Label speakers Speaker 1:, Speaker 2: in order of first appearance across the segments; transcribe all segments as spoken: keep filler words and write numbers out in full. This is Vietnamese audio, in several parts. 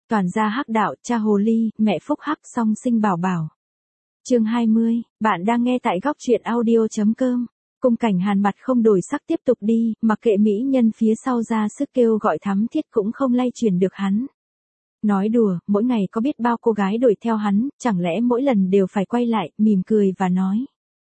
Speaker 1: toàn gia hắc đạo, cha hồ ly, mẹ phúc hắc song sinh bảo bảo. Chương hai mươi, bạn đang nghe tại góc truyện audio chấm com. Cung Cảnh Hàn mặt không đổi sắc tiếp tục đi, mặc kệ mỹ nhân phía sau ra sức kêu gọi thắm thiết cũng không lay chuyển được hắn. Nói đùa, mỗi ngày có biết bao cô gái đuổi theo hắn, chẳng lẽ mỗi lần đều phải quay lại, mỉm cười và nói.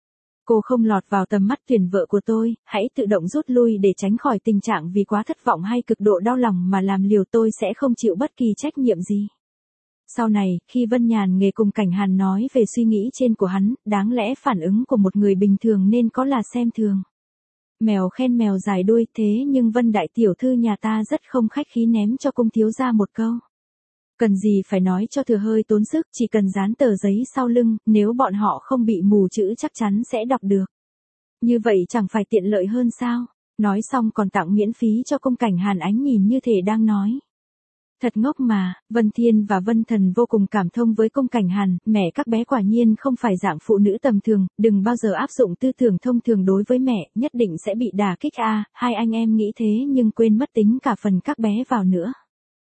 Speaker 1: Cô không lọt vào tầm mắt tuyển vợ của tôi, hãy tự động rút lui để tránh khỏi tình trạng vì quá thất vọng hay cực độ đau lòng mà làm liều, tôi sẽ không chịu bất kỳ trách nhiệm gì. Sau này, khi Vân Nhàn nghe Cung Cảnh Hàn nói về suy nghĩ trên của hắn, đáng lẽ phản ứng của một người bình thường nên có là xem thường. Mèo khen mèo dài đuôi, thế nhưng Vân đại tiểu thư nhà ta rất không khách khí ném cho cung thiếu gia một câu. Cần gì phải nói cho thừa hơi tốn sức, chỉ cần dán tờ giấy sau lưng, nếu bọn họ không bị mù chữ chắc chắn sẽ đọc được. Như vậy chẳng phải tiện lợi hơn sao? Nói xong còn tặng miễn phí cho Cung Cảnh Hàn, ánh nhìn như thể đang nói. Thật ngốc mà, Vân Thiên và Vân Thần vô cùng cảm thông với Cung Cảnh Hàn, mẹ các bé quả nhiên không phải dạng phụ nữ tầm thường, đừng bao giờ áp dụng tư tưởng thông thường đối với mẹ, nhất định sẽ bị đả kích a. À, hai anh em nghĩ thế nhưng quên mất tính cả phần các bé vào nữa.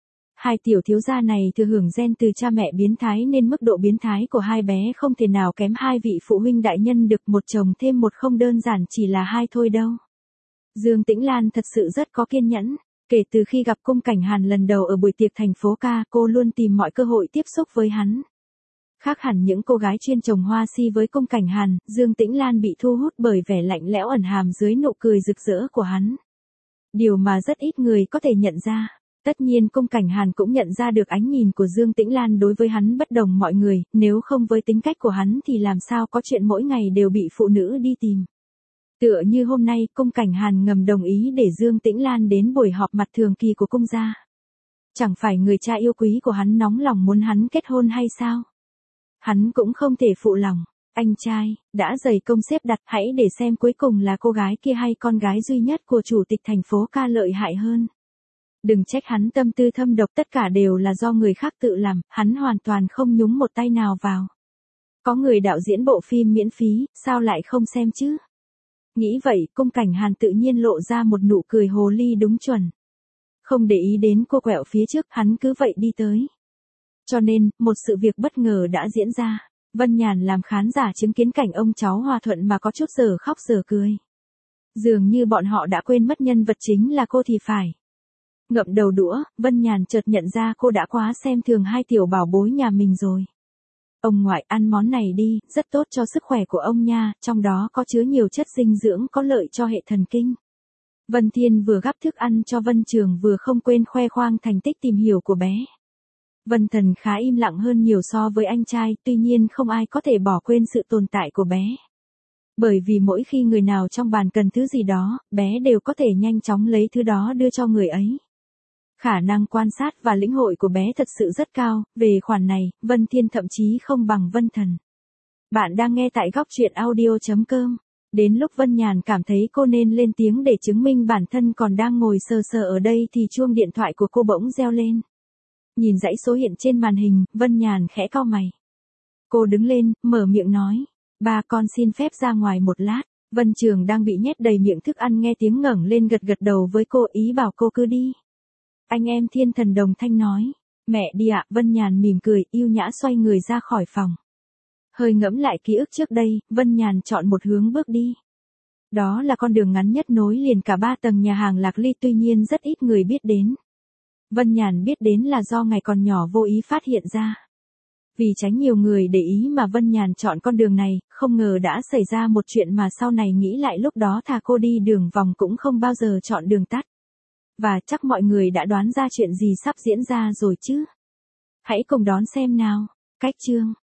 Speaker 1: Hai tiểu thiếu gia này thừa hưởng gen từ cha mẹ biến thái nên mức độ biến thái của hai bé không thể nào kém hai vị phụ huynh đại nhân được, một chồng thêm một không đơn giản chỉ là hai thôi đâu. Dương Tĩnh Lan thật sự rất có kiên nhẫn. Kể từ khi gặp Cung Cảnh Hàn lần đầu ở buổi tiệc thành phố ca, cô luôn tìm mọi cơ hội tiếp xúc với hắn. Khác hẳn những cô gái chuyên trồng hoa si với Cung Cảnh Hàn, Dương Tĩnh Lan bị thu hút bởi vẻ lạnh lẽo ẩn hàm dưới nụ cười rực rỡ của hắn. Điều mà rất ít người có thể nhận ra. Tất nhiên Cung Cảnh Hàn cũng nhận ra được ánh nhìn của Dương Tĩnh Lan đối với hắn bất đồng mọi người, nếu không với tính cách của hắn thì làm sao có chuyện mỗi ngày đều bị phụ nữ đi tìm. Tựa như hôm nay, Cung Cảnh Hàn ngầm đồng ý để Dương Tĩnh Lan đến buổi họp mặt thường kỳ của cung gia. Chẳng phải người cha yêu quý của hắn nóng lòng muốn hắn kết hôn hay sao? Hắn cũng không thể phụ lòng. Anh trai, đã dày công xếp đặt, hãy để xem cuối cùng là cô gái kia hay con gái duy nhất của chủ tịch thành phố ca lợi hại hơn. Đừng trách hắn tâm tư thâm độc, tất cả đều là do người khác tự làm, hắn hoàn toàn không nhúng một tay nào vào. Có người đạo diễn bộ phim miễn phí, sao lại không xem chứ? Nghĩ vậy, Cung Cảnh Hàn tự nhiên lộ ra một nụ cười hồ ly đúng chuẩn. Không để ý đến cô quẹo phía trước, hắn cứ vậy đi tới. Cho nên, một sự việc bất ngờ đã diễn ra. Vân Nhàn làm khán giả chứng kiến cảnh ông cháu hòa thuận mà có chút giờ khóc giờ cười. Dường như bọn họ đã quên mất nhân vật chính là cô thì phải. Ngậm đầu đũa, Vân Nhàn chợt nhận ra cô đã quá xem thường hai tiểu bảo bối nhà mình rồi. Ông ngoại, ăn món này đi, rất tốt cho sức khỏe của ông nha, trong đó có chứa nhiều chất dinh dưỡng có lợi cho hệ thần kinh. Vân Thiên vừa gắp thức ăn cho Vân Trường vừa không quên khoe khoang thành tích tìm hiểu của bé. Vân Thần khá im lặng hơn nhiều so với anh trai, tuy nhiên không ai có thể bỏ quên sự tồn tại của bé. Bởi vì mỗi khi người nào trong bàn cần thứ gì đó, bé đều có thể nhanh chóng lấy thứ đó đưa cho người ấy. Khả năng quan sát và lĩnh hội của bé thật sự rất cao, về khoản này, Vân Thiên thậm chí không bằng Vân Thần. Bạn đang nghe tại góc truyện audio chấm com. Đến lúc Vân Nhàn cảm thấy cô nên lên tiếng để chứng minh bản thân còn đang ngồi sờ sờ ở đây thì chuông điện thoại của cô bỗng reo lên. Nhìn dãy số hiện trên màn hình, Vân Nhàn khẽ cau mày. Cô đứng lên, mở miệng nói. Ba con xin phép ra ngoài một lát. Vân Trường đang bị nhét đầy miệng thức ăn nghe tiếng ngẩng lên gật gật đầu với cô, ý bảo cô cứ đi. Anh em Thiên Thần đồng thanh nói. Mẹ đi ạ, Vân Nhàn mỉm cười, yêu nhã xoay người ra khỏi phòng. Hơi ngẫm lại ký ức trước đây, Vân Nhàn chọn một hướng bước đi. Đó là con đường ngắn nhất nối liền cả ba tầng nhà hàng Lạc Ly, tuy nhiên rất ít người biết đến. Vân Nhàn biết đến là do ngày còn nhỏ vô ý phát hiện ra. Vì tránh nhiều người để ý mà Vân Nhàn chọn con đường này, không ngờ đã xảy ra một chuyện mà sau này nghĩ lại lúc đó thà cô đi đường vòng cũng không bao giờ chọn đường tắt. Và chắc mọi người đã đoán ra chuyện gì sắp diễn ra rồi chứ. Hãy cùng đón xem nào. Cách chương